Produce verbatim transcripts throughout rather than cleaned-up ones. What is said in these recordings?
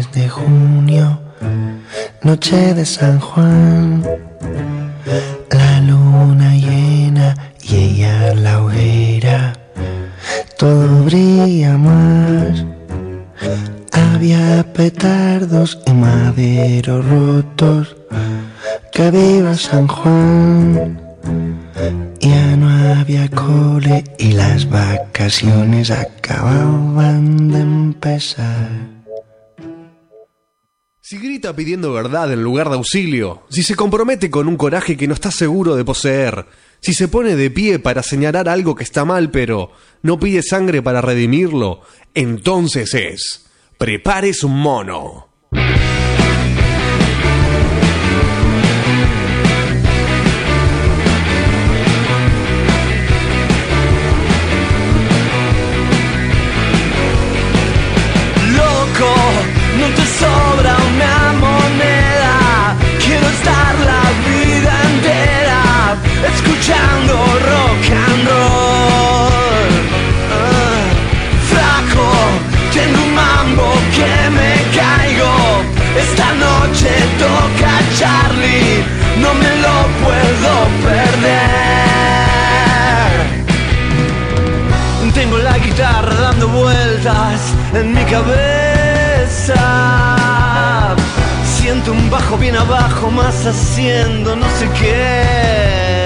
mes de junio, noche de San Juan, la luna llena y ella en la hoguera, todo brilla más. Había petardos y maderos rotos, que viva San Juan. Ya no había cole y las vacaciones acababan de empezar. Si grita pidiendo verdad en lugar de auxilio, si se compromete con un coraje que no está seguro de poseer, si se pone de pie para señalar algo que está mal pero no pide sangre para redimirlo, entonces es Prepárese un mono. No te sobra una moneda, quiero estar la vida entera escuchando rock and roll. Uh, flaco, tengo un mambo que me caigo. Esta noche toca Charlie, no me lo puedo perder. Tengo la guitarra dando vueltas en mi cabeza. Siento un bajo bien abajo, más haciendo no sé qué.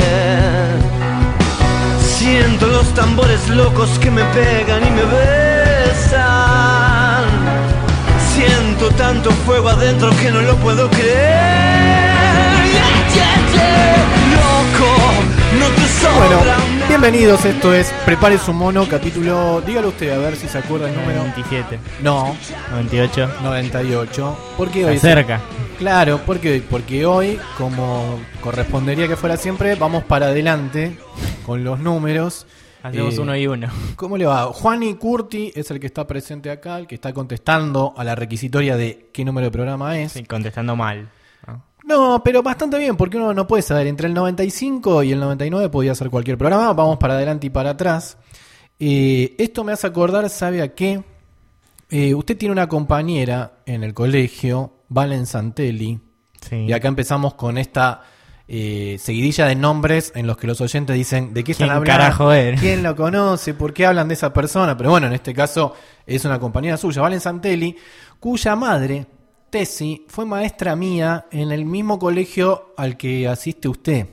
Siento los tambores locos que me pegan y me besan. Siento tanto fuego adentro que no lo puedo creer. Yeah, yeah, yeah. Loco, no te sobra. Bueno, bienvenidos, esto es Prepárese un mono, capítulo, dígalo usted a ver si se acuerda el número. veintisiete. No, noventa y ocho. noventa y ocho. ¿Por qué hoy? Está cerca. Claro, ¿por qué hoy? Porque hoy, como correspondería que fuera siempre, vamos para adelante con los números. Hacemos eh, uno y uno. ¿Cómo le va? Juani Curti es el que está presente acá, el que está contestando a la requisitoria de qué número de programa es. Sí, contestando mal. ¿no? No, pero bastante bien, porque uno no puede saber. Entre el noventa y cinco y el noventa y nueve podía ser cualquier programa. Vamos para adelante y para atrás. Eh, esto me hace acordar, ¿sabe a qué? Eh, usted tiene una compañera en el colegio, Valen Santelli. Sí. Y acá empezamos con esta eh, seguidilla de nombres en los que los oyentes dicen ¿de qué están ¿Quién hablando? carajo es? ¿Quién lo conoce? ¿Por qué hablan de esa persona? Pero bueno, en este caso es una compañera suya, Valen Santelli, cuya madre, Tessy, fue maestra mía en el mismo colegio al que asiste usted.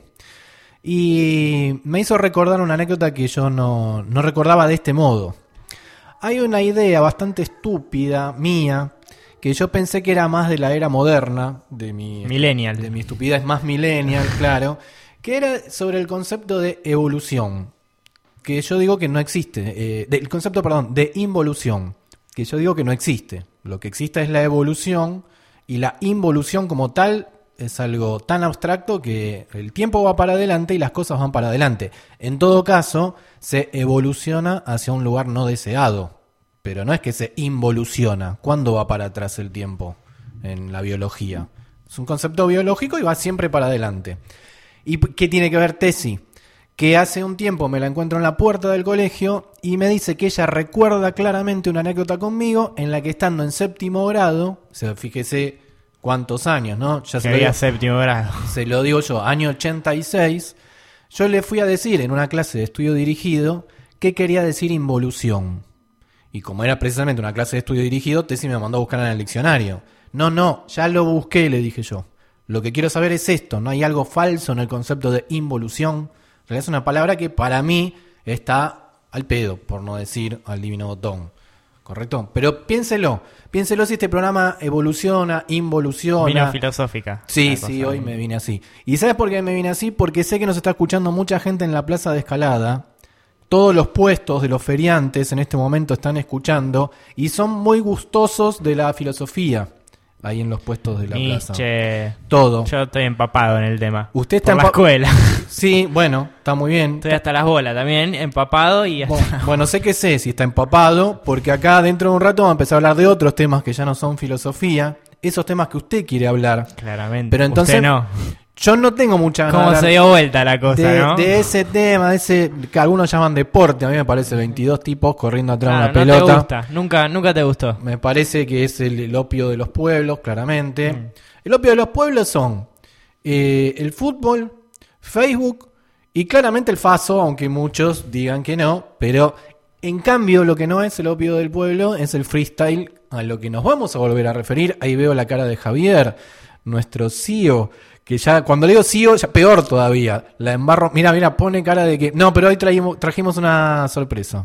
Y me hizo recordar una anécdota que yo no, no recordaba de este modo. Hay una idea bastante estúpida mía que yo pensé que era más de la era moderna, de mi, millennial, de mi estupidez más millennial, claro, que era sobre el concepto de evolución, que yo digo que no existe, eh, de, el concepto, perdón, de involución, que yo digo que no existe. Lo que existe es la evolución y la involución como tal es algo tan abstracto que el tiempo va para adelante y las cosas van para adelante. En todo caso, se evoluciona hacia un lugar no deseado. Pero no es que se involuciona. ¿Cuándo va para atrás el tiempo en la biología? Es un concepto biológico y va siempre para adelante. ¿Y qué tiene que ver Tessy? Que hace un tiempo me la encuentro en la puerta del colegio y me dice que ella recuerda claramente una anécdota conmigo en la que estando en séptimo grado, o sea, fíjese cuántos años, ¿no? Ya se lo digo, séptimo grado. Se lo digo yo, año ochenta y seis, yo le fui a decir en una clase de estudio dirigido qué quería decir involución. Y como era precisamente una clase de estudio dirigido, Tessy me mandó a buscar en el diccionario. No, no, ya lo busqué, le dije yo. Lo que quiero saber es esto, no hay algo falso en el concepto de involución. En realidad es una palabra que para mí está al pedo, por no decir al divino botón. ¿Correcto? Pero piénselo, piénselo si este programa evoluciona, involuciona. Vino filosófica. Sí, sí, hoy me vine así. ¿Y sabes por qué me vine así? Porque sé que nos está escuchando mucha gente en la plaza de Escalada. Todos los puestos de los feriantes en este momento están escuchando y son muy gustosos de la filosofía ahí en los puestos de la Nietzsche. plaza. Todo. Yo estoy empapado en el tema. Usted está en la empa- escuela. Sí, bueno, está muy bien. Estoy hasta las bolas también, empapado y hasta... Bueno, bueno, sé que sé si está empapado, porque acá dentro de un rato vamos a empezar a hablar de otros temas que ya no son filosofía. Esos temas que usted quiere hablar. Claramente. Pero entonces, usted no. Yo no tengo mucha ganas Cómo de se hablar dio vuelta la cosa, de, ¿no? de ese tema, de ese que algunos llaman deporte. A mí me parece veintidós tipos corriendo atrás de Ah, una no pelota. te gusta, nunca, nunca te gustó. Me parece que es el, el opio de los pueblos, claramente. Mm. El opio de los pueblos son eh, el fútbol, Facebook y claramente el faso, aunque muchos digan que no. Pero en cambio lo que no es el opio del pueblo es el freestyle, a lo que nos vamos a volver a referir. Ahí veo la cara de Javier, nuestro C E O, que ya cuando le digo C E O, ya peor todavía. La embarro. Mira, mira, pone cara de que... No, pero hoy traímos, trajimos una sorpresa.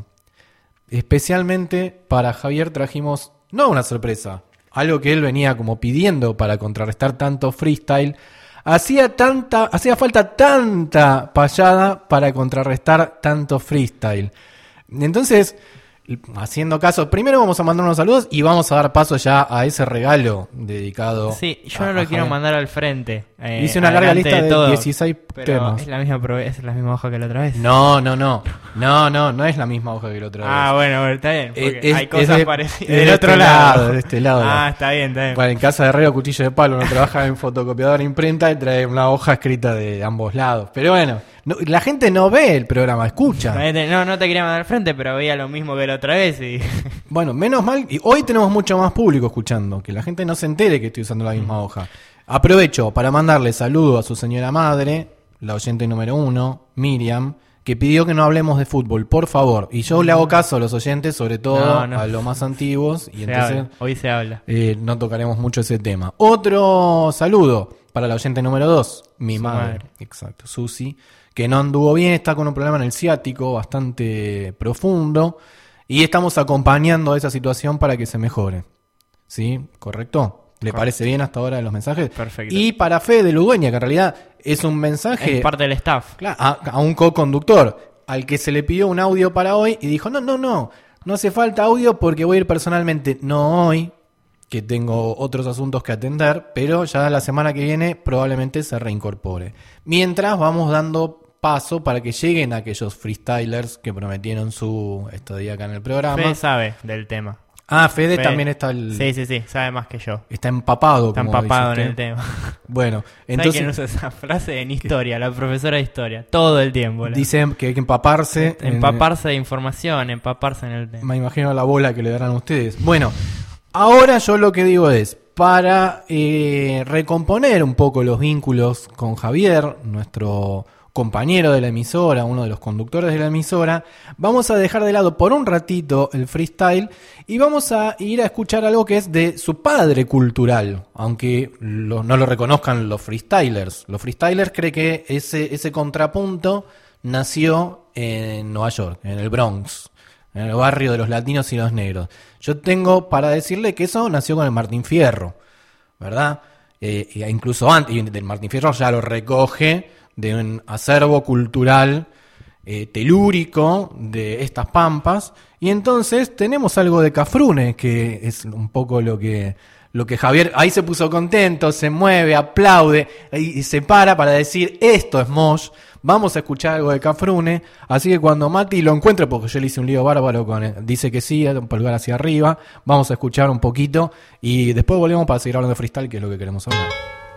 Especialmente para Javier trajimos, no una sorpresa, algo que él venía como pidiendo para contrarrestar tanto freestyle. Hacía tanta, hacía falta tanta payada para contrarrestar tanto freestyle. Entonces, haciendo caso, primero vamos a mandar unos saludos y vamos a dar paso ya a ese regalo dedicado. Sí, yo a- no a lo quiero Javier. mandar al frente. eh, Hice una larga adelante lista de todo, dieciséis pero temas. es la misma pro- es la misma hoja que la otra vez. No, no, no. No, no, no es la misma hoja que la otra vez. Ah, bueno, bueno, está bien. Porque Es- hay es cosas de- parecidas. es Del de otro este lado. lado, de este lado. Ah, está bien, está bien. Bueno, en casa de Herrero, cuchillo de palo, uno trabaja en fotocopiadora e imprenta y trae una hoja escrita de ambos lados. Pero bueno, no- la gente no ve el programa, escucha. No, no te quería mandar al frente, pero veía lo mismo que la otra vez y... Bueno, menos mal, y hoy tenemos mucho más público escuchando, que la gente no se entere que estoy usando la misma hoja. Aprovecho para mandarle saludo a su señora madre, la oyente número uno, Miriam, que pidió que no hablemos de fútbol, por favor. Y yo le hago caso a los oyentes, sobre todo No, no. a los más antiguos, y se entonces habla. Hoy se habla. eh, no tocaremos mucho ese tema. Otro saludo para la oyente número dos, mi Su madre. madre. Exacto, Susi, que no anduvo bien, está con un problema en el ciático bastante profundo. Y estamos acompañando a esa situación para que se mejore. ¿Sí? ¿Correcto? ¿Le Correcto. parece bien hasta ahora los mensajes? Perfecto. Y para Fede Ludueña, que en realidad es un mensaje Es parte del staff. claro, a, a un co-conductor al que se le pidió un audio para hoy y dijo, no, no, no, no hace falta audio porque voy a ir personalmente. No hoy, que tengo otros asuntos que atender, pero ya la semana que viene probablemente se reincorpore. Mientras vamos dando paso para que lleguen aquellos freestylers que prometieron su estadía acá en el programa. Fede sabe del tema. Ah, Fede Fede- también está el, Sí, sí, sí, sabe más que yo. está empapado. Está como empapado dice en usted. el tema. Bueno, ¿Sabes entonces quién usa esa frase en historia? La profesora de historia. Todo el tiempo. la- dicen que hay que empaparse. en- Empaparse de información, empaparse en el tema. Me imagino la bola que le darán a ustedes. Bueno, ahora yo lo que digo es, para eh, recomponer un poco los vínculos con Javier, nuestro compañero de la emisora, uno de los conductores de la emisora, vamos a dejar de lado por un ratito el freestyle y vamos a ir a escuchar algo que es de su padre cultural, aunque lo- no lo reconozcan los freestylers. Los freestylers creen que ese, ese contrapunto nació en Nueva York, en el Bronx, en el barrio de los latinos y los negros. Yo tengo para decirle que eso nació con el Martín Fierro, ¿verdad? Eh, e incluso antes, y el Martín Fierro ya lo recoge de un acervo cultural eh, telúrico de estas pampas, y entonces tenemos algo de Cafrune, que es un poco lo que... Lo que Javier ahí se puso contento, se mueve, aplaude y se para para decir, esto es Mosh, vamos a escuchar algo de Cafrune. Así que cuando Mati lo encuentre, porque yo le hice un lío bárbaro con él, dice que sí, un pulgar hacia arriba, vamos a escuchar un poquito y después volvemos para seguir hablando de freestyle, que es lo que queremos hablar.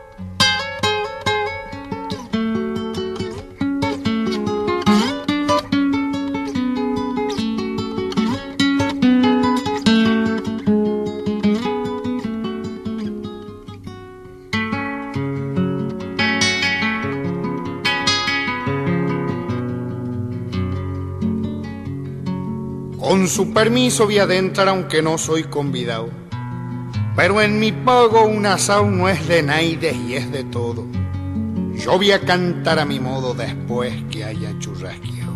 Con su permiso voy a adentrar aunque no soy convidado. Pero en mi pago un asao no es de naides y es de todo. Yo voy a cantar a mi modo después que haya churrasqueado.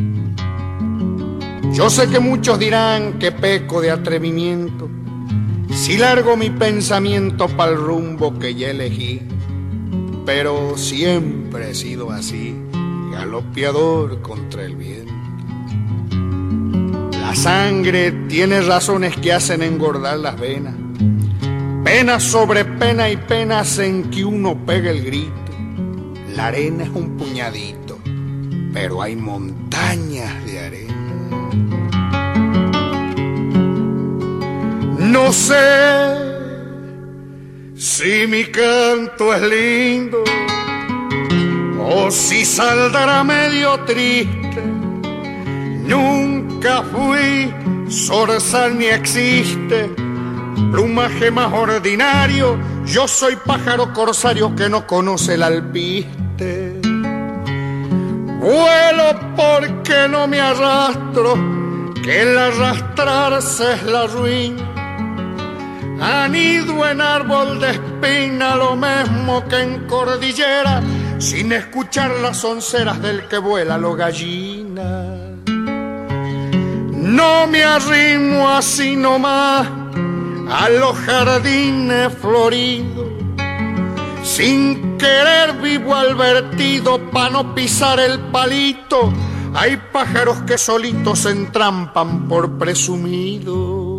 Yo sé que muchos dirán que peco de atrevimiento si largo mi pensamiento pa'l rumbo que ya elegí. Pero siempre he sido así, galopeador contra el viento. La sangre tiene razones que hacen engordar las venas. Pena sobre pena y penas en que uno pega el grito. La arena es un puñadito, pero hay montañas de arena. No sé si mi canto es lindo o si saldrá medio triste. Nunca fui zorzal ni existe plumaje más ordinario. Yo soy pájaro corsario que no conoce el alpiste. Vuelo porque no me arrastro, que el arrastrarse es la ruina. Anido en árbol de espina, lo mismo que en cordillera, sin escuchar las onceras del que vuela lo gallina. No me arrimo así nomás a los jardines floridos, sin querer vivo al vertido pa' no pisar el palito. Hay pájaros que solitos se entrampan por presumido.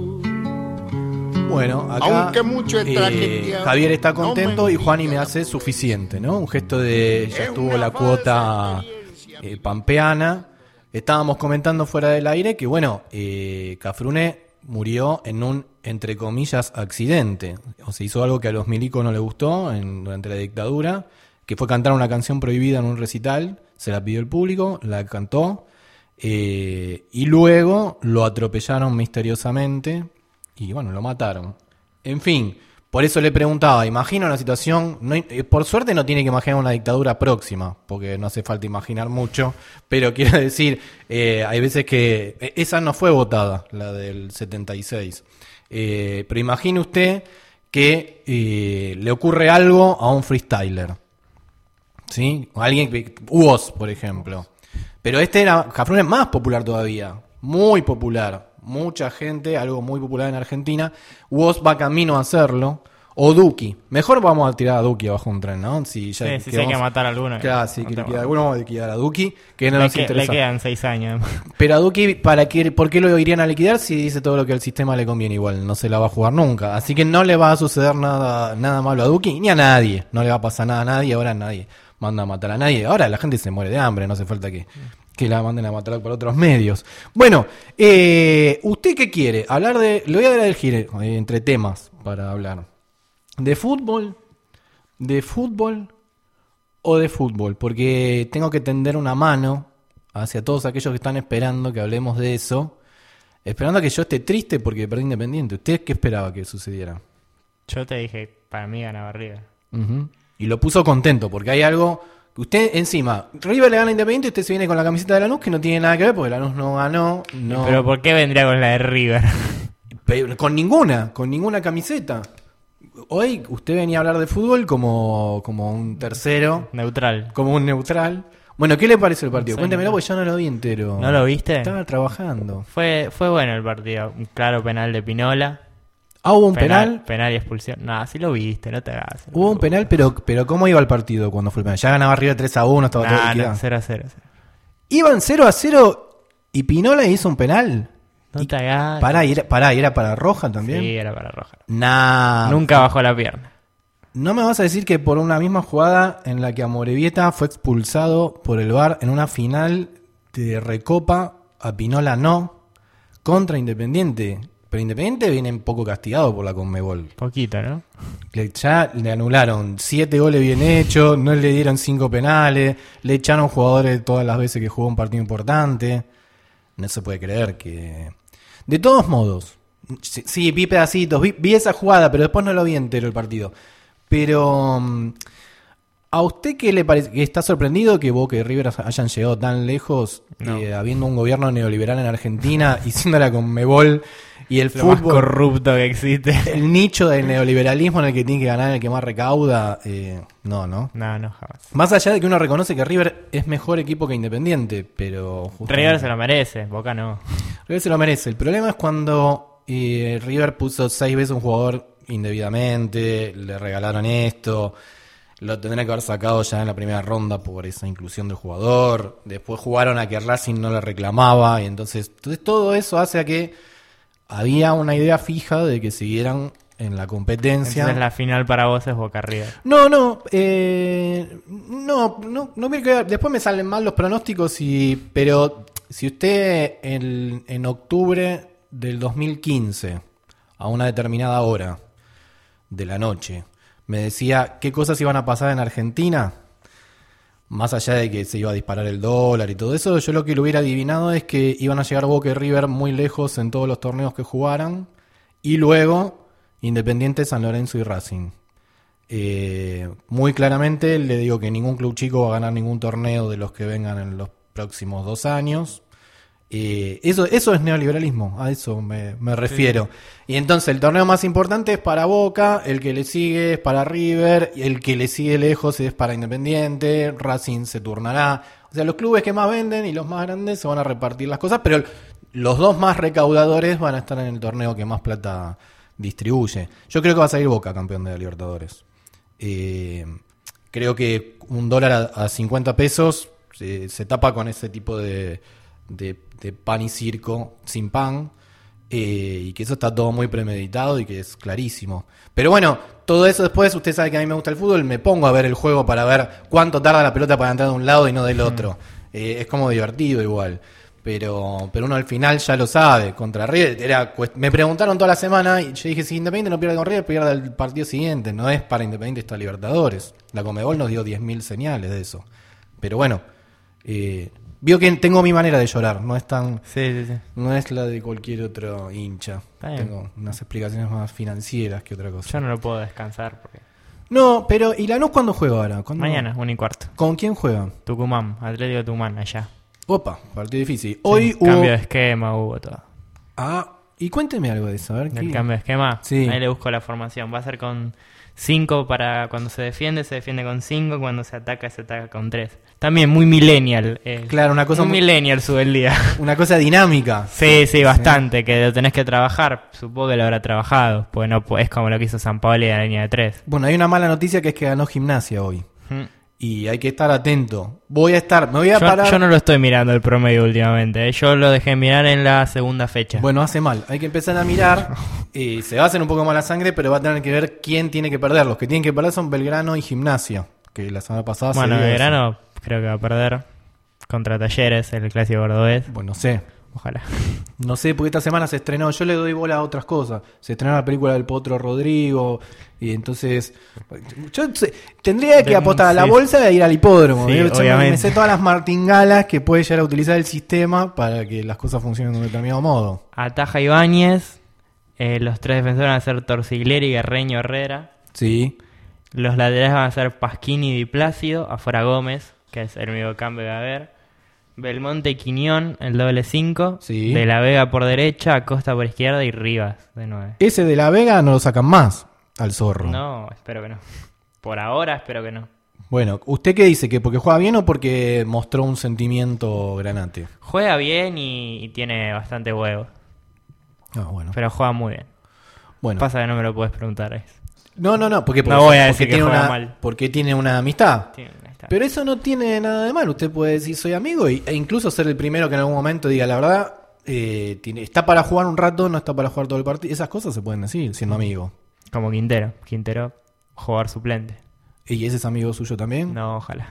Bueno, acá Aunque mucho he eh, traqueteado, Javier está contento no me y Juani me digas. hace suficiente, ¿no? Un gesto de ya estuvo la cuota eh, pampeana. Estábamos comentando fuera del aire que, bueno, eh, Cafrune murió en un, entre comillas, accidente. O sea, hizo algo que a los milicos no les gustó en, durante la dictadura, que fue cantar una canción prohibida en un recital. Se la pidió el público, la cantó, eh, y luego lo atropellaron misteriosamente y, bueno, lo mataron. En fin, por eso le preguntaba, imagina una situación, no, eh, por suerte no tiene que imaginar una dictadura próxima, porque no hace falta imaginar mucho, pero quiero decir, eh, hay veces que eh, esa no fue votada, la del setenta y seis, eh, pero imagine usted que eh, le ocurre algo a un freestyler, ¿sí? Alguien que, U O S, por ejemplo, pero este era, Cafrune es más popular todavía, muy popular. Mucha gente, algo muy popular en Argentina. U O S va camino a hacerlo. O Duki. Mejor vamos a tirar a Duki abajo un tren, ¿no? Si ya Sí, sí, sí, hay que matar a alguno. Claro, si no quiere te quedar va. alguno, vamos a liquidar a Duki, que no le, nos que- interesa. le quedan seis años. Pero a Duki, ¿para qué, ¿por qué lo irían a liquidar si dice todo lo que al sistema le conviene igual? No se la va a jugar nunca. Así que no le va a suceder nada, nada malo a Duki, ni a nadie. No le va a pasar nada a nadie. Ahora nadie manda a matar a nadie. Ahora la gente se muere de hambre, no hace falta que... que la manden a matar por otros medios. Bueno, eh, ¿usted qué quiere? Hablar de... Le voy a dar a elegir eh, entre temas para hablar. ¿De fútbol? ¿De fútbol? ¿O de fútbol? Porque tengo que tender una mano hacia todos aquellos que están esperando que hablemos de eso. Esperando a que yo esté triste porque perdí Independiente. ¿Usted qué esperaba que sucediera? Yo te dije, para mí ganaba River. Ujú. Y lo puso contento porque hay algo... Usted encima, River le gana a Independiente y usted se viene con la camiseta de Lanús que no tiene nada que ver porque Lanús no ganó. No, Pero ¿por qué vendría con la de River? Pero con ninguna, con ninguna camiseta. Hoy usted venía a hablar de fútbol como, como un tercero, Neutral. como un neutral. Bueno, ¿qué le pareció el partido? Soy Cuéntemelo neutral. porque yo no lo vi entero. ¿No lo viste? Estaba trabajando. Fue, fue bueno el partido. Un claro penal de Pinola. Ah, hubo un penal. Penal y expulsión. No, sí lo viste, no te hagas. Hubo un penal, pero, pero ¿cómo iba el partido cuando fue el penal? Ya ganaba River tres a uno, estaba todo Nah, liquidado. no, cero a cero. Iban cero a cero y Pinola hizo un penal. No Y- te hagas. Pará, ¿y era, pará, ¿y era para Roja también? Sí, era para Roja. Nah. Nunca bajó la pierna. No me vas a decir que por una misma jugada en la que Amorebieta fue expulsado por el V A R en una final de Recopa, a Pinola no, contra Independiente. Pero Independiente viene un poco castigado por la Conmebol. Poquito, ¿no? Le, ya le anularon siete goles bien hechos, no le dieron cinco penales, le echaron jugadores todas las veces que jugó un partido importante. No se puede creer que... De todos modos, sí, sí, vi pedacitos, vi, vi esa jugada, pero después no lo vi entero el partido. Pero, mm, ¿a usted qué le parece? ¿Está sorprendido que Boca y River hayan llegado tan lejos, No. eh, habiendo un gobierno neoliberal en Argentina y siendo la Conmebol y el Lo más fútbol, corrupto que existe. el nicho del neoliberalismo en el que tiene que ganar el que más recauda? Eh, no, no. No, no, jamás. Más allá de que uno reconoce que River es mejor equipo que Independiente, pero... justamente- River se lo merece, Boca no. River se lo merece. El problema es cuando eh, River puso seis veces un jugador indebidamente, le regalaron esto, lo tendría que haber sacado ya en la primera ronda por esa inclusión del jugador. Después jugaron a que Racing no le reclamaba y entonces, entonces todo eso hace a que había una idea fija de que siguieran en la competencia. Entonces la final para vos es Boca River. No, no, eh, no, no, no me queda- después me salen mal los pronósticos y, pero si usted en, en octubre del dos mil quince a una determinada hora de la noche me decía qué cosas iban a pasar en Argentina, más allá de que se iba a disparar el dólar y todo eso, yo lo que lo hubiera adivinado es que iban a llegar Boca y River muy lejos en todos los torneos que jugaran, y luego Independiente, San Lorenzo y Racing. Eh, muy claramente le digo que ningún club chico va a ganar ningún torneo de los que vengan en los próximos dos años. Eh, eso, eso es neoliberalismo, a eso me, me refiero. Sí. Y entonces el torneo más importante es para Boca, el que le sigue es para River, y el que le sigue lejos es para Independiente, Racing se turnará. O sea, los clubes que más venden y los más grandes se van a repartir las cosas, pero los dos más recaudadores van a estar en el torneo que más plata distribuye. Yo creo que va a salir Boca campeón de la Libertadores. Eh, creo que un dólar a, a cincuenta pesos se, se tapa con ese tipo de, de, de pan y circo sin pan, eh, y que eso está todo muy premeditado y que es clarísimo. Pero bueno, todo eso después, usted sabe que a mí me gusta el fútbol, me pongo a ver el juego para ver cuánto tarda la pelota para entrar de un lado y no del otro. Eh, es como divertido igual. Pero pero uno al final ya lo sabe. Contra River era, me preguntaron toda la semana y yo dije, si Independiente no pierde con River, pierde el partido siguiente. No es para Independiente esta Libertadores. La Conmebol nos dio diez mil señales de eso. Pero bueno, eh, vio que tengo mi manera de llorar. No es tan sí, sí, sí. No es la de cualquier otro hincha. Tengo unas explicaciones más financieras que otra cosa. Yo no lo puedo descansar porque... No, pero ¿y Lanús cuándo juega ahora? ¿Cuándo? Mañana, una y cuarto. ¿Con quién juega? Tucumán, Atlético de Tucumán, allá. Opa, partido difícil. Hoy sí, hubo... Cambio de esquema, hubo todo. Ah, y cuénteme algo de eso. A ver, ¿El ¿qué? cambio de esquema? Sí. Ahí le busco la formación. Va a ser con cinco para cuando se defiende, se defiende con cinco. Cuando se ataca, se ataca con tres. También muy millennial. Eh, Claro, una cosa muy muy- millennial sube el día. Una cosa dinámica. Sí, sí, bastante. Que lo tenés que trabajar. Supongo que lo habrá trabajado. Pues no es como lo que hizo San Paolo en la línea de tres. Bueno, hay una mala noticia que es que ganó Gimnasia hoy. Mm. Y hay que estar atento. Voy a estar, me voy a Yo, parar. yo no lo estoy mirando el promedio últimamente. eh. Yo lo dejé mirar en la segunda fecha. Bueno, hace mal. Hay que empezar a mirar. Eh, se va a hacer un poco mala sangre, pero va a tener que ver quién tiene que perder. Los que tienen que perder son Belgrano y Gimnasia. Que la semana pasada Bueno, se dio eso. Belgrano creo que va a perder contra Talleres, el clásico cordobés. Bueno, no sé. Ojalá. No sé, porque esta semana se estrenó. Yo le doy bola a otras cosas. Se estrenó la película del Potro Rodrigo. Y entonces. Yo sé- tendría que De- apostar a la sí. bolsa e ir al hipódromo. Sí, Yo me- obviamente. me sé todas las martingalas que puede llegar a utilizar el sistema para que las cosas funcionen de un determinado modo. Ataja Ibáñez. eh, los tres defensores van a ser Torciglieri, Guerreño, Herrera. Sí. Los laterales van a ser Pasquini y Di Plácido. Afuera Gómez, que es el único cambio que va a haber. Belmonte y Quiñón, el doble cinco. Sí. De la Vega por derecha, Acosta por izquierda y Rivas de nueve. Ese de la Vega no lo sacan más al zorro. No, espero que no. Por ahora espero que no. Bueno, ¿usted qué dice? ¿Que porque juega bien o porque mostró un sentimiento granate? Juega bien y, y tiene bastante huevo. Ah, bueno. Pero juega muy bien. Bueno. Pasa que no me lo puedes preguntar. Es. No, no, no. Porque, No voy a decir porque que tiene juega una, mal. Porque tiene una amistad. Tiene- ahí está. Pero eso no tiene nada de mal. Usted puede decir soy amigo y, e incluso ser el primero que en algún momento diga la verdad. Eh, tiene, está para jugar un rato, no está para jugar todo el partido. Esas cosas se pueden decir siendo amigo. Como Quintero. Quintero, jugador suplente. ¿Y ese es amigo suyo también? No, ojalá.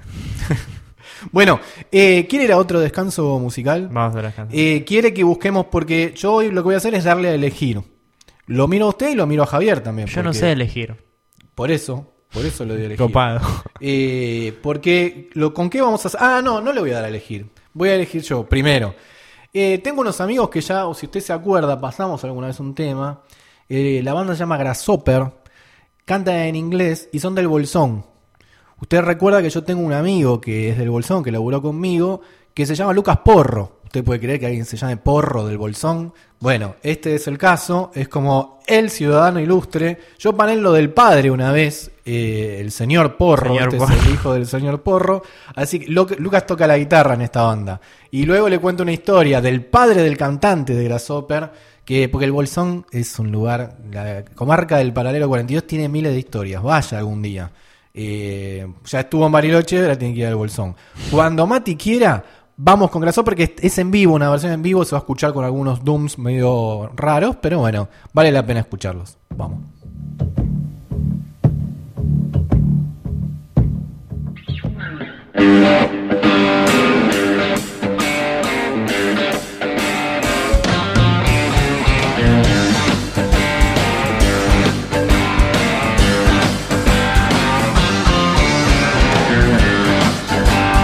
Bueno, eh, ¿quiere ir a otro descanso musical? Vamos a las canciones. Eh, quiere que busquemos, porque yo hoy lo que voy a hacer es darle a elegir. Lo miro a usted y lo miro a Javier también. Yo no porque- sé elegir. Por eso, por eso lo doy a elegir. Copado. Eh, porque, lo, ¿con qué vamos a hacer? Ah, no, no le voy a dar a elegir. Voy a elegir yo, primero. Eh, tengo unos amigos que ya, o si usted se acuerda, pasamos alguna vez un tema. Eh, la banda se llama Grasshopper. Canta en inglés y son del Bolsón. Usted recuerda que yo tengo un amigo que es del Bolsón, que laburó conmigo, que se llama Lucas Porro. ¿Usted puede creer que alguien se llame Porro del Bolsón? Bueno, este es el caso. Es como el ciudadano ilustre. Yo paré en lo del padre una vez, eh, el señor Porro. Señor este Porro. es el hijo del señor Porro. Así que Lu- Lucas toca la guitarra en esta banda. Y luego le cuento una historia del padre del cantante de Grasshopper, que porque el Bolsón es un lugar, la comarca del Paralelo cuarenta y dos tiene miles de historias. Vaya algún día. Eh, ya estuvo en Bariloche, ahora tiene que ir al Bolsón. Cuando Mati quiera, vamos con Grasshopper, que es en vivo, una versión en vivo, se va a escuchar con algunos dooms medio raros, pero bueno, vale la pena escucharlos. Vamos. Thank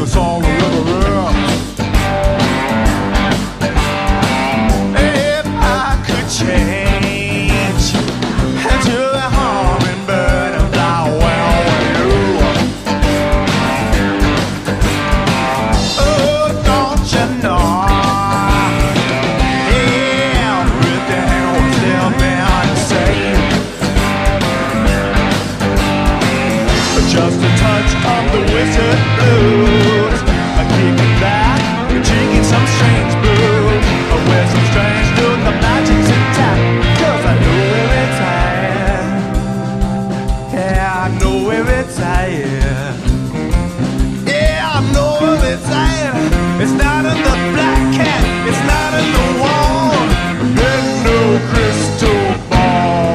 us all a little rest. If I could change into the hummingbird and fly well with you. Oh, don't you know? Everything was still behind the same. Just a touch of the wizard blues, a kicking back, a drinking some strange brew, a with some strange dude, the magic's intact. Cause I know where it's at. Yeah, I know where it's at. Yeah, I know where it's at. It's not in the black cat, it's not in the wall, and no crystal ball.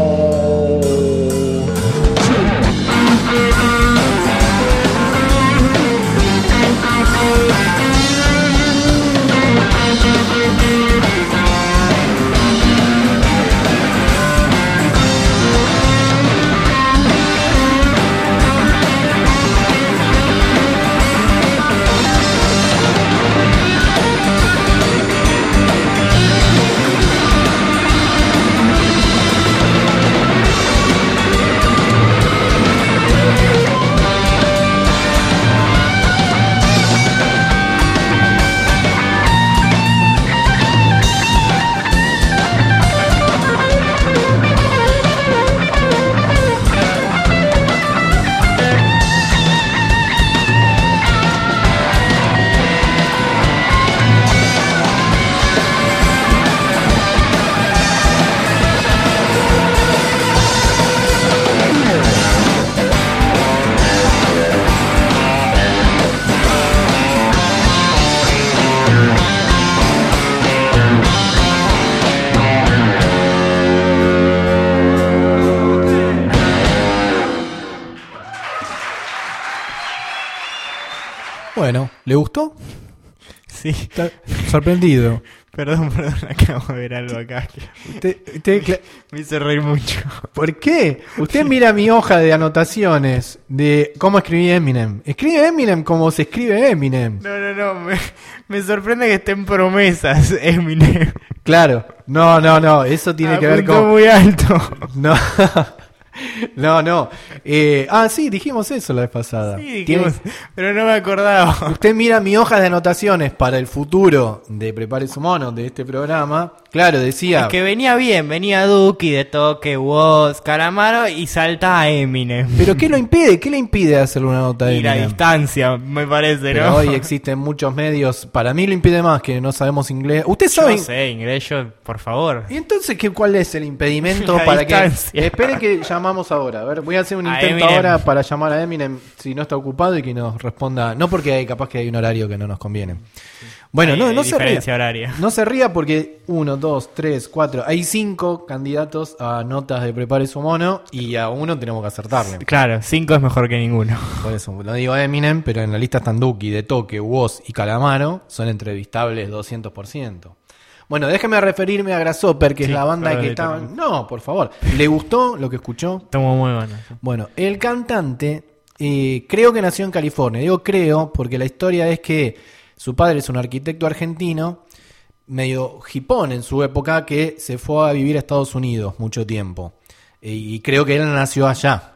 Bueno, ¿le gustó? Sí. Está sorprendido. Perdón, perdón, acabo de ver algo acá que Usted- usted cla- me hizo reír mucho. ¿Por qué? Usted mira mi hoja de anotaciones de cómo escribí Eminem. Escribe Eminem como se escribe Eminem. No, no, no, me, me sorprende que estén promesas, Eminem. Claro. No, no, no. Eso tiene que ver Apuntó con... muy alto. No. No, no. Eh, ah, sí, dijimos eso la vez pasada. Sí, Tiene- dijimos, pero no me acordaba. Usted mira mi hoja de anotaciones para el futuro de Prepare su Mono, de este programa. Claro, decía... Es que venía bien, venía Duki, De Toque, Woz, Calamaro y salta a Eminem. ¿Pero qué lo impide? ¿Qué le impide hacerle una nota de Y la Eminem? distancia, me parece, Pero ¿no? hoy existen muchos medios. Para mí lo impide más que no sabemos inglés. ¿Usted Yo sabe? no sé, inglés, yo, por favor. ¿Y entonces qué, cuál es el impedimento La para distancia. que... Espere que llamamos ahora. A ver, voy a hacer un A intento Eminem. ahora para llamar a Eminem si no está ocupado y que nos responda. No porque hay, capaz que hay un horario que no nos conviene. Bueno, Hay- no, hay no se ría. diferencia horaria. No se ría porque uno, dos, tres, cuatro. Hay cinco candidatos a notas de Prepare su Mono y a uno tenemos que acertarle. Claro, cinco es mejor que ninguno. Por eso lo digo Eminem, pero en la lista están Duki, De Toque, Woz y Calamaro. Son entrevistables doscientos por ciento. Bueno, déjeme referirme a Grasshopper, que Sí, es la banda perdón, que le estaba... tomo. No, por favor. ¿Le gustó lo que escuchó? Estuvo muy bueno. sí. Bueno, el cantante eh, creo que nació en California. Digo creo porque la historia es que su padre es un arquitecto argentino, medio hipón en su época, que se fue a vivir a Estados Unidos mucho tiempo. Eh, y creo que él nació allá.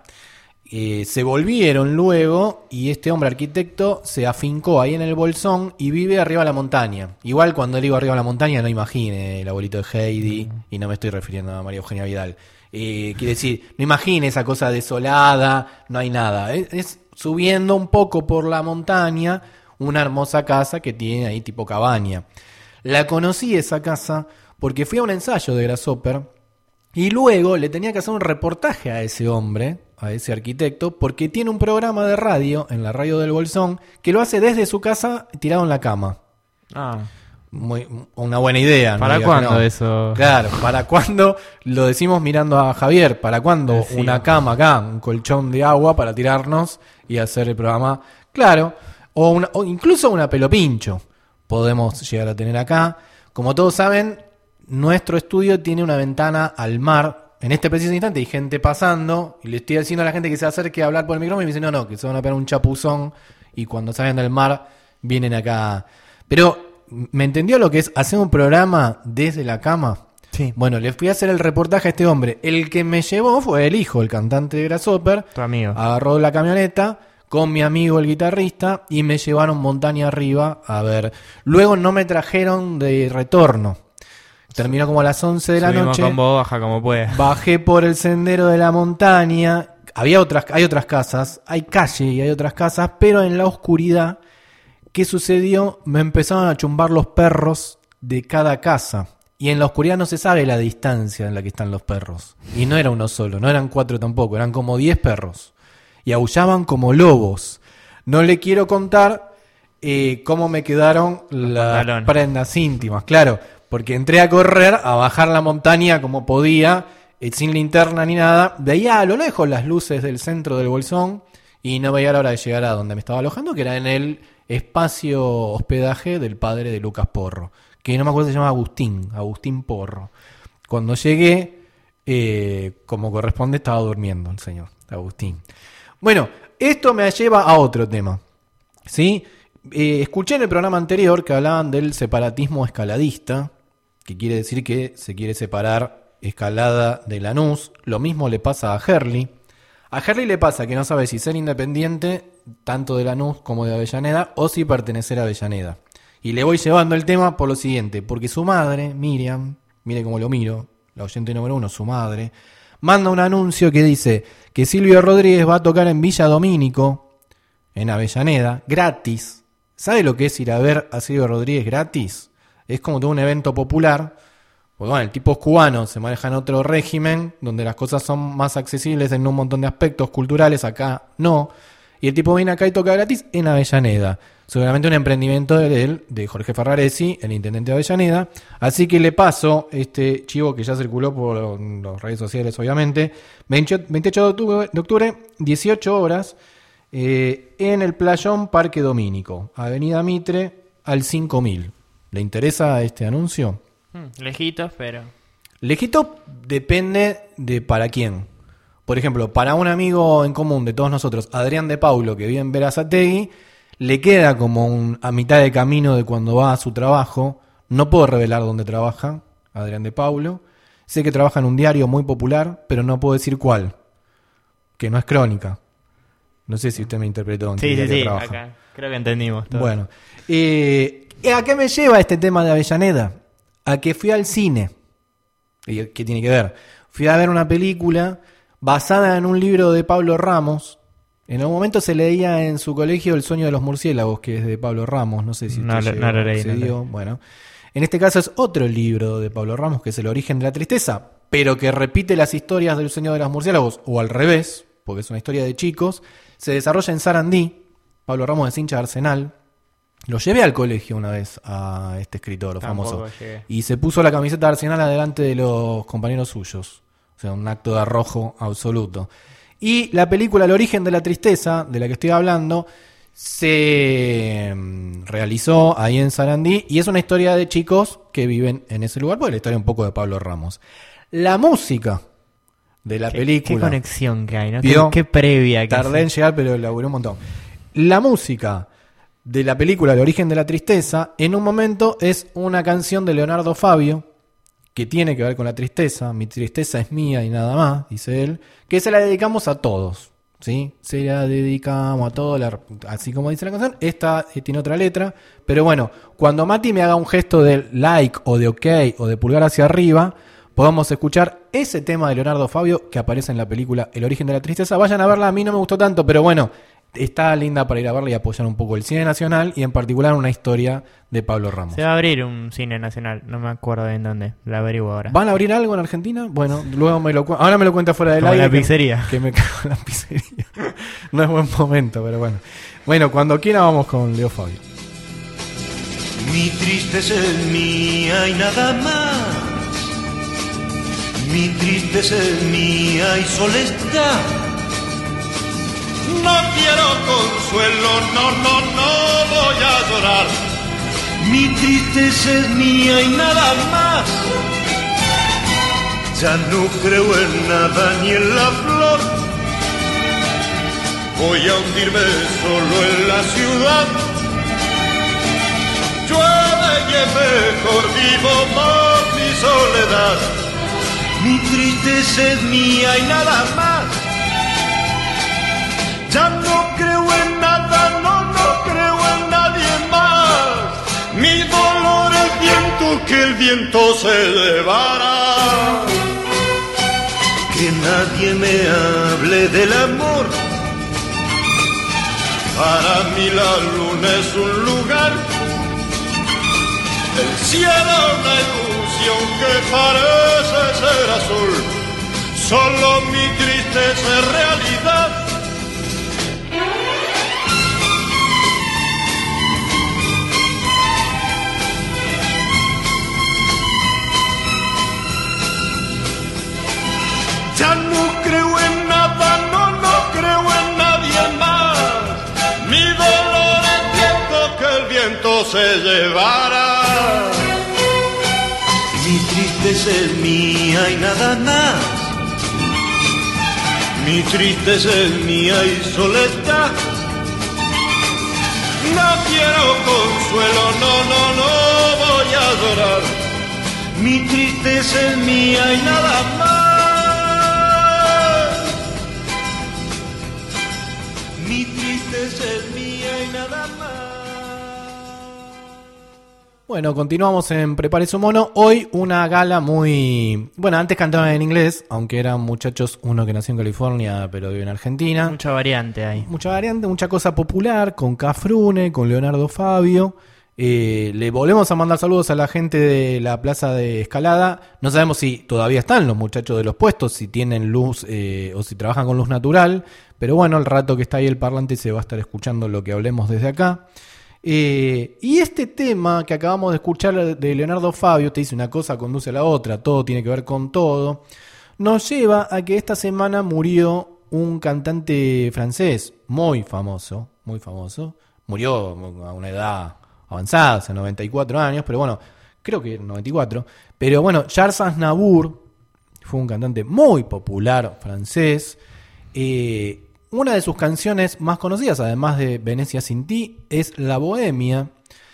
Eh, se volvieron luego y este hombre arquitecto se afincó ahí en el Bolsón y vive arriba de la montaña. Igual cuando digo arriba de la montaña no imagine el abuelito de Heidi y no me estoy refiriendo a María Eugenia Vidal. Eh, quiere decir, no imagine esa cosa desolada, no hay nada. Es, es subiendo un poco por la montaña una hermosa casa que tiene ahí tipo cabaña. La conocí esa casa porque fui a un ensayo de Grasshopper y luego le tenía que hacer un reportaje a ese hombre, a ese arquitecto, porque tiene un programa de radio en la radio del Bolsón que lo hace desde su casa tirado en la cama. Ah, Muy, una buena idea. no ¿para diga que cuándo no. eso? Claro, ¿para cuándo? Lo decimos mirando a Javier. ¿Para cuándo Eh, sí. una cama acá, un colchón de agua para tirarnos y hacer el programa? Claro, o, una, o incluso una pelopincho podemos llegar a tener acá. Como todos saben, nuestro estudio tiene una ventana al mar. En este preciso instante hay gente pasando y le estoy diciendo a la gente que se acerque a hablar por el micrófono y me dice, no, no, que se van a pegar un chapuzón y cuando salen del mar vienen acá. Pero, ¿me entendió lo que es hacer un programa desde la cama? Sí. Bueno, le fui a hacer el reportaje a este hombre. El que me llevó fue el hijo, el cantante de Grasshopper. Tu amigo. Agarró la camioneta con mi amigo el guitarrista y me llevaron montaña arriba a ver. Luego no me trajeron de retorno. Terminó como a las once de la Subimos noche. con vos, baja como puedas. Bajé por el sendero de la montaña. Había otras, hay otras casas, hay calle y hay otras casas, pero en la oscuridad, ¿qué sucedió? Me empezaron a chumbar los perros de cada casa. Y en la oscuridad no se sabe la distancia en la que están los perros. Y no era uno solo, no eran cuatro tampoco, eran como diez perros. Y aullaban como lobos. No le quiero contar eh, cómo me quedaron las pantalones. prendas íntimas, claro. Porque entré a correr, a bajar la montaña como podía, eh, sin linterna ni nada. Veía a lo lejos las luces del centro del Bolsón y no veía la hora de llegar a donde me estaba alojando, que era en el espacio hospedaje del padre de Lucas Porro, que no me acuerdo si se llama Agustín, Agustín Porro. Cuando llegué, eh, como corresponde, estaba durmiendo el señor Agustín. Bueno, esto me lleva a otro tema, ¿sí? Eh, escuché en el programa anterior que hablaban del separatismo escaladista, que quiere decir que se quiere separar Escalada de Lanús. Lo mismo le pasa a Herli. A Herli le pasa que no sabe si ser independiente tanto de Lanús como de Avellaneda o si pertenecer a Avellaneda. Y le voy llevando el tema por lo siguiente, porque su madre, Miriam, mire cómo lo miro, la oyente número uno, su madre, manda un anuncio que dice que Silvio Rodríguez va a tocar en Villa Domínico, en Avellaneda, gratis. ¿Sabe lo que es ir a ver a Silvio Rodríguez gratis? Es como todo un evento popular. Porque bueno, el tipo es cubano, se maneja en otro régimen, donde las cosas son más accesibles en un montón de aspectos culturales, acá no. Y el tipo viene acá y toca gratis en Avellaneda. Seguramente un emprendimiento de él, de Jorge Ferraresi, el intendente de Avellaneda. Así que le paso este chivo que ya circuló por las redes sociales, obviamente. veintiocho de octubre, de octubre dieciocho horas, eh, en el Playón Parque Domínico, Avenida Mitre, al cinco mil. ¿Le interesa este anuncio? Hmm, lejitos, pero... Lejito depende de para quién. Por ejemplo, para un amigo en común de todos nosotros, Adrián de Paulo, que vive en Berazategui, le queda como un, a mitad de camino de cuando va a su trabajo. No puedo revelar dónde trabaja Adrián de Paulo. Sé que trabaja en un diario muy popular, pero no puedo decir cuál. Que no es Crónica. No sé si usted me interpretó en qué Sí, sí, diario sí, trabaja. acá. Creo que entendimos todo. Bueno, eh, ¿a qué me lleva este tema de Avellaneda? A que fui al cine. ¿Y qué tiene que ver? Fui a ver una película basada en un libro de Pablo Ramos. En algún momento se leía en su colegio El sueño de los murciélagos, que es de Pablo Ramos. No sé si usted No lo- llegó, no lo leí, se no lo dio. Bueno, en este caso es otro libro de Pablo Ramos, que es El origen de la tristeza, pero que repite las historias del sueño de los murciélagos, o al revés, porque es una historia de chicos. Se desarrolla en Sarandí. Pablo Ramos es hincha de Arsenal. Lo llevé al colegio una vez a este escritor Tampoco famoso. llegué. Y se puso la camiseta de Arsenal adelante de los compañeros suyos. O sea, un acto de arrojo absoluto. Y la película El origen de la tristeza, de la que estoy hablando, se mm, realizó ahí en Sarandí. Y es una historia de chicos que viven en ese lugar, porque la historia un poco de Pablo Ramos. La música de la Qué- película... Qué conexión que hay, ¿no? Qué, ¿Vio? qué previa que Tardé en hace. llegar, pero laburé un montón. La música de la película El origen de la tristeza, en un momento es una canción de Leonardo Fabio, que tiene que ver con la tristeza. Mi tristeza es mía y nada más, dice él, que se la dedicamos a todos, ¿sí? Se la dedicamos a todos, la- así como dice la canción. Esta eh, tiene otra letra, pero bueno, cuando Mati me haga un gesto de like o de ok o de pulgar hacia arriba, podamos escuchar ese tema de Leonardo Fabio que aparece en la película El origen de la tristeza. Vayan a verla, a mí no me gustó tanto, pero bueno, está linda para ir a verla y apoyar un poco el cine nacional y en particular una historia de Pablo Ramos. Se va a abrir un cine nacional, no me acuerdo en dónde, la averiguo ahora. ¿Van a abrir algo en Argentina? Bueno, luego me lo cu- ahora me lo cuenta fuera del Como aire. la que- pizzería. Que, me cago en la pizzería. No es buen momento, pero bueno. Bueno, cuando quiera vamos con Leo Fabio. Mi tristeza es mía y nada más. Mi tristeza es mía y solo está. No quiero consuelo, no, no, no voy a llorar. Mi tristeza es mía y nada más. Ya no creo en nada ni en la flor. voy a hundirme solo en la ciudad. Llueve y es mejor vivo más mi soledad. Mi tristeza es mía y nada más. Ya no creo en nada, no, no creo en nadie más. Mi dolor es viento, que el viento se llevará. Que nadie me hable del amor. Para mí la luna es un lugar, el cielo una ilusión que parece ser azul. Solo mi tristeza es realidad. Ya no creo en nada, no, no creo en nadie más. Mi dolor es viento, que el viento se llevará. Mi tristeza es mía y nada más. Mi tristeza es mía y soledad. No quiero consuelo, no, no, no voy a llorar. Mi tristeza es mía y nada más. Mi tristeza es mía y nada más. Bueno, continuamos en Prepare su mono. Hoy una gala muy... Bueno, antes cantaban en inglés, aunque eran muchachos, uno que nació en California, pero vive en Argentina. Mucha variante ahí. Mucha variante, mucha cosa popular, con Cafrune, con Leonardo Fabio. Eh, le volvemos a mandar saludos a la gente de la plaza de Escalada. No sabemos si todavía están los muchachos de los puestos, si tienen luz eh, o si trabajan con luz natural. Pero bueno, el rato que está ahí el parlante se va a estar escuchando lo que hablemos desde acá. Eh, y este tema que acabamos de escuchar de Leonardo Fabio, te dice una cosa, conduce a la otra, todo tiene que ver con todo, nos lleva a que esta semana murió un cantante francés muy famoso, muy famoso. Murió a una edad avanzada, hace noventa y cuatro años, pero bueno, creo que noventa y cuatro. Pero bueno, Charles Aznavour fue un cantante muy popular francés. Eh, una de sus canciones más conocidas, además de Venecia sin ti, es La Bohemia.